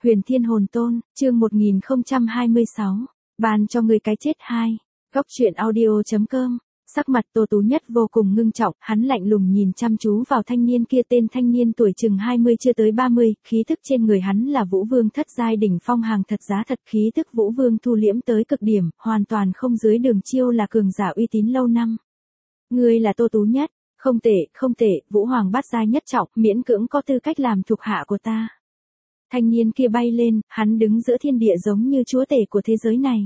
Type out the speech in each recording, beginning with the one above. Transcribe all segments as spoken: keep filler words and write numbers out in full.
Huyền Thiên Hồn Tôn, chương một nghìn không trăm hai mươi sáu, ban cho người cái chết hai. Góc truyện audio.com. Sắc mặt Tô Tú Nhất vô cùng ngưng trọng, hắn lạnh lùng nhìn chăm chú vào thanh niên kia, tên thanh niên tuổi chừng hai mươi chưa tới ba mươi, khí thức trên người hắn là Vũ Vương thất giai đỉnh phong hàng thật giá thật, khí thức Vũ Vương thu liễm tới cực điểm, hoàn toàn không dưới Đường Chiêu là cường giả uy tín lâu năm. Ngươi là Tô Tú Nhất, không tệ, không tệ, Vũ Hoàng bát giai nhất trọng, miễn cưỡng có tư cách làm thuộc hạ của ta. Thanh niên kia bay lên, hắn đứng giữa thiên địa giống như chúa tể của thế giới này.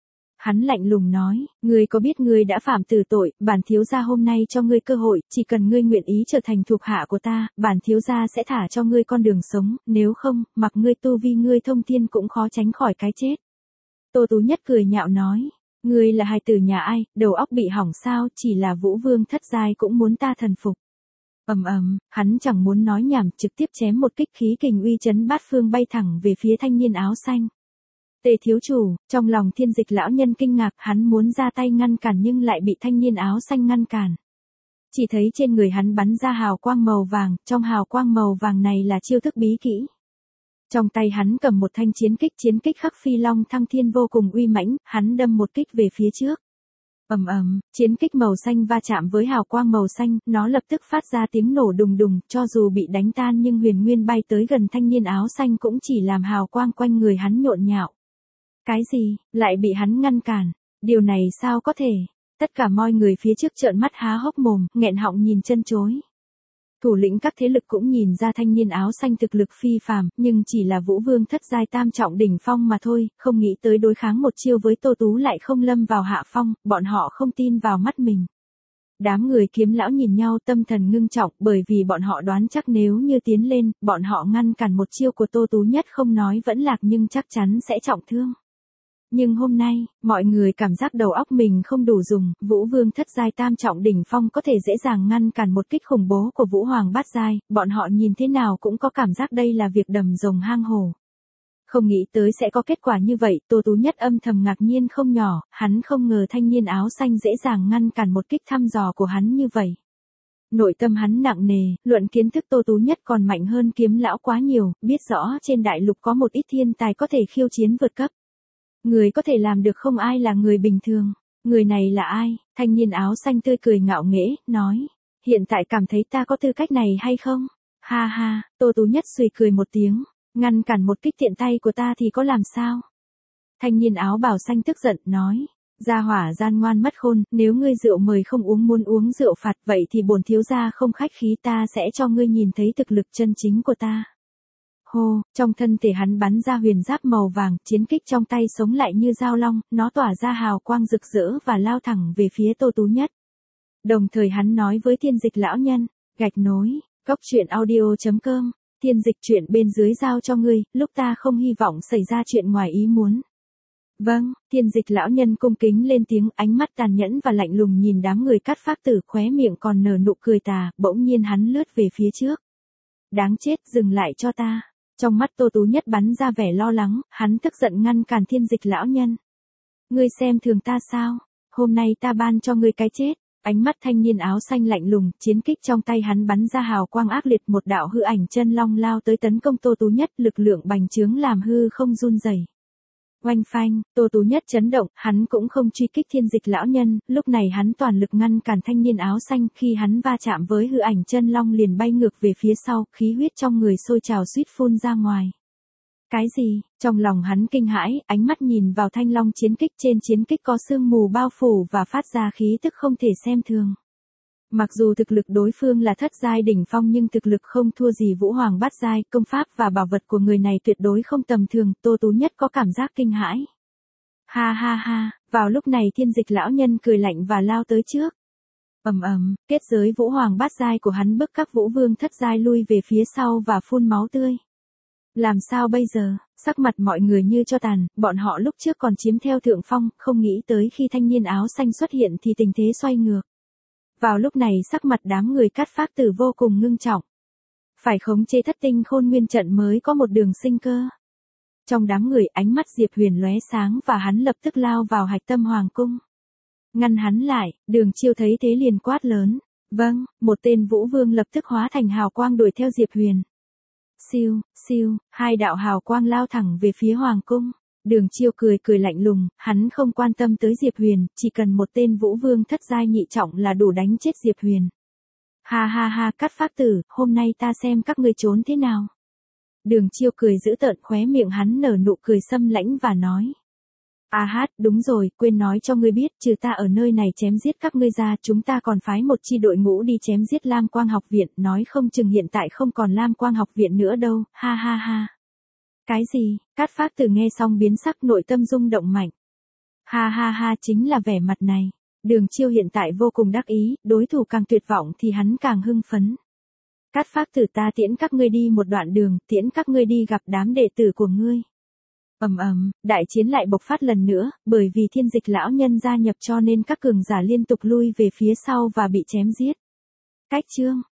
Hắn lạnh lùng nói, ngươi có biết ngươi đã phạm tử tội, bản thiếu gia hôm nay cho ngươi cơ hội, chỉ cần ngươi nguyện ý trở thành thuộc hạ của ta, bản thiếu gia sẽ thả cho ngươi con đường sống, nếu không, mặc ngươi tu vi ngươi thông thiên cũng khó tránh khỏi cái chết. Tô Tú Nhất cười nhạo nói, ngươi là hài tử nhà ai, đầu óc bị hỏng sao, chỉ là Vũ Vương thất giai cũng muốn ta thần phục. Ầm ầm, hắn chẳng muốn nói nhảm, trực tiếp chém một kích, khí kình uy chấn bát phương bay thẳng về phía thanh niên áo xanh. Tề thiếu chủ, trong lòng Thiên Dịch lão nhân kinh ngạc, hắn muốn ra tay ngăn cản nhưng lại bị thanh niên áo xanh ngăn cản. Chỉ thấy trên người hắn bắn ra hào quang màu vàng, trong hào quang màu vàng này là chiêu thức bí kỹ. Trong tay hắn cầm một thanh chiến kích, chiến kích khắc phi long thăng thiên vô cùng uy mãnh, hắn đâm một kích về phía trước. Ầm ầm, chiến kích màu xanh va chạm với hào quang màu xanh, nó lập tức phát ra tiếng nổ đùng đùng, cho dù bị đánh tan nhưng huyền nguyên bay tới gần thanh niên áo xanh cũng chỉ làm hào quang quanh người hắn nhộn nhạo. Cái gì, lại bị hắn ngăn cản, điều này sao có thể, tất cả mọi người phía trước trợn mắt há hốc mồm, nghẹn họng nhìn chân chối. Thủ lĩnh các thế lực cũng nhìn ra thanh niên áo xanh thực lực phi phàm, nhưng chỉ là Vũ Vương thất giai tam trọng đỉnh phong mà thôi, không nghĩ tới đối kháng một chiêu với Tô Tú lại không lâm vào hạ phong, bọn họ không tin vào mắt mình. Đám người Kiếm lão nhìn nhau tâm thần ngưng trọng, bởi vì bọn họ đoán chắc nếu như tiến lên, bọn họ ngăn cản một chiêu của Tô Tú Nhất không nói vẫn lạc nhưng chắc chắn sẽ trọng thương. Nhưng hôm nay, mọi người cảm giác đầu óc mình không đủ dùng, Vũ Vương thất giai tam trọng đỉnh phong có thể dễ dàng ngăn cản một kích khủng bố của Vũ Hoàng bát giai, bọn họ nhìn thế nào cũng có cảm giác đây là việc đầm rồng hang hổ. Không nghĩ tới sẽ có kết quả như vậy, Tô Tú Nhất âm thầm ngạc nhiên không nhỏ, hắn không ngờ thanh niên áo xanh dễ dàng ngăn cản một kích thăm dò của hắn như vậy. Nội tâm hắn nặng nề, luận kiến thức Tô Tú Nhất còn mạnh hơn Kiếm lão quá nhiều, biết rõ trên đại lục có một ít thiên tài có thể khiêu chiến vượt cấp. Người có thể làm được không ai là người bình thường. Người này là ai? Thanh niên áo xanh tươi cười ngạo nghễ, nói. Hiện tại cảm thấy ta có tư cách này hay không? Ha ha, Tô Tú Nhất suy cười một tiếng. Ngăn cản một kích tiện tay của ta thì có làm sao? Thanh niên áo bào xanh tức giận, nói. Gia hỏa gian ngoan mất khôn, nếu ngươi rượu mời không uống muốn uống rượu phạt vậy thì bổn thiếu gia không khách khí, ta sẽ cho ngươi nhìn thấy thực lực chân chính của ta. Hô, trong thân thể hắn bắn ra huyền giáp màu vàng, chiến kích trong tay sống lại như dao long, nó tỏa ra hào quang rực rỡ và lao thẳng về phía Tô Tú Nhất. Đồng thời hắn nói với Thiên Dịch lão nhân, gạch nối, góc truyện audio.com, Thiên Dịch chuyện bên dưới giao cho ngươi, lúc ta không hy vọng xảy ra chuyện ngoài ý muốn. Vâng, Thiên Dịch lão nhân cung kính lên tiếng, ánh mắt tàn nhẫn và lạnh lùng nhìn đám người cắt phác tử, khóe miệng còn nở nụ cười tà, bỗng nhiên hắn lướt về phía trước. Đáng chết, dừng lại cho ta. Trong mắt Tô Tú Nhất bắn ra vẻ lo lắng, hắn tức giận ngăn cản Thiên Dịch lão nhân. Ngươi xem thường ta sao? Hôm nay ta ban cho ngươi cái chết. Ánh mắt thanh niên áo xanh lạnh lùng, chiến kích trong tay hắn bắn ra hào quang ác liệt, một đạo hư ảnh chân long lao tới tấn công Tô Tú Nhất, lực lượng bành trướng làm hư không run rẩy. Oanh phanh, Tô Tú Nhất chấn động, hắn cũng không truy kích Thiên Dịch lão nhân, lúc này hắn toàn lực ngăn cản thanh niên áo xanh, khi hắn va chạm với hư ảnh chân long liền bay ngược về phía sau, khí huyết trong người sôi trào suýt phun ra ngoài. Cái gì? Trong lòng hắn kinh hãi, ánh mắt nhìn vào thanh long chiến kích, trên chiến kích có sương mù bao phủ và phát ra khí tức không thể xem thường. Mặc dù thực lực đối phương là thất giai đỉnh phong nhưng thực lực không thua gì Vũ Hoàng bát giai, công pháp và bảo vật của người này tuyệt đối không tầm thường, Tô Tú Nhất có cảm giác kinh hãi. Ha ha ha, vào lúc này Thiên Dịch lão nhân cười lạnh và lao tới trước. Ầm ầm, kết giới Vũ Hoàng bát giai của hắn bức các Vũ Vương thất giai lui về phía sau và phun máu tươi. Làm sao bây giờ? Sắc mặt mọi người như cho tàn, bọn họ lúc trước còn chiếm theo thượng phong, không nghĩ tới khi thanh niên áo xanh xuất hiện thì tình thế xoay ngược. Vào lúc này sắc mặt đám người cắt phác tử vô cùng ngưng trọng. Phải khống chế thất tinh khôn nguyên trận mới có một đường sinh cơ. Trong đám người ánh mắt Diệp Huyền lóe sáng và hắn lập tức lao vào hạch tâm hoàng cung. Ngăn hắn lại, Đường Chiêu thấy thế liền quát lớn. Vâng, một tên Vũ Vương lập tức hóa thành hào quang đuổi theo Diệp Huyền. Siêu, siêu, hai đạo hào quang lao thẳng về phía hoàng cung. Đường Chiêu cười cười lạnh lùng, hắn không quan tâm tới Diệp Huyền, chỉ cần một tên vũ vương thất giai nhị trọng là đủ đánh chết Diệp Huyền. Ha ha ha, Cát Phác Tử, hôm nay ta xem các ngươi trốn thế nào. Đường Chiêu cười giữ tợn, khóe miệng hắn nở nụ cười xâm lãnh và nói. À hát, đúng rồi, quên nói cho ngươi biết, trừ ta ở nơi này chém giết các ngươi ra, chúng ta còn phái một chi đội ngũ đi chém giết Lam Quang học viện, nói không chừng hiện tại không còn Lam Quang học viện nữa đâu, ha ha ha. Cái gì? Cát Phác Tử nghe xong biến sắc, nội tâm rung động mạnh. Ha ha ha, chính là vẻ mặt này. Đường Chiêu hiện tại vô cùng đắc ý, đối thủ càng tuyệt vọng thì hắn càng hưng phấn. Cát Phác Tử, ta tiễn các ngươi đi một đoạn đường, tiễn các ngươi đi gặp đám đệ tử của ngươi. Ầm ầm, đại chiến lại bộc phát lần nữa, bởi vì Thiên Dịch lão nhân gia nhập cho nên các cường giả liên tục lui về phía sau và bị chém giết. Cách chương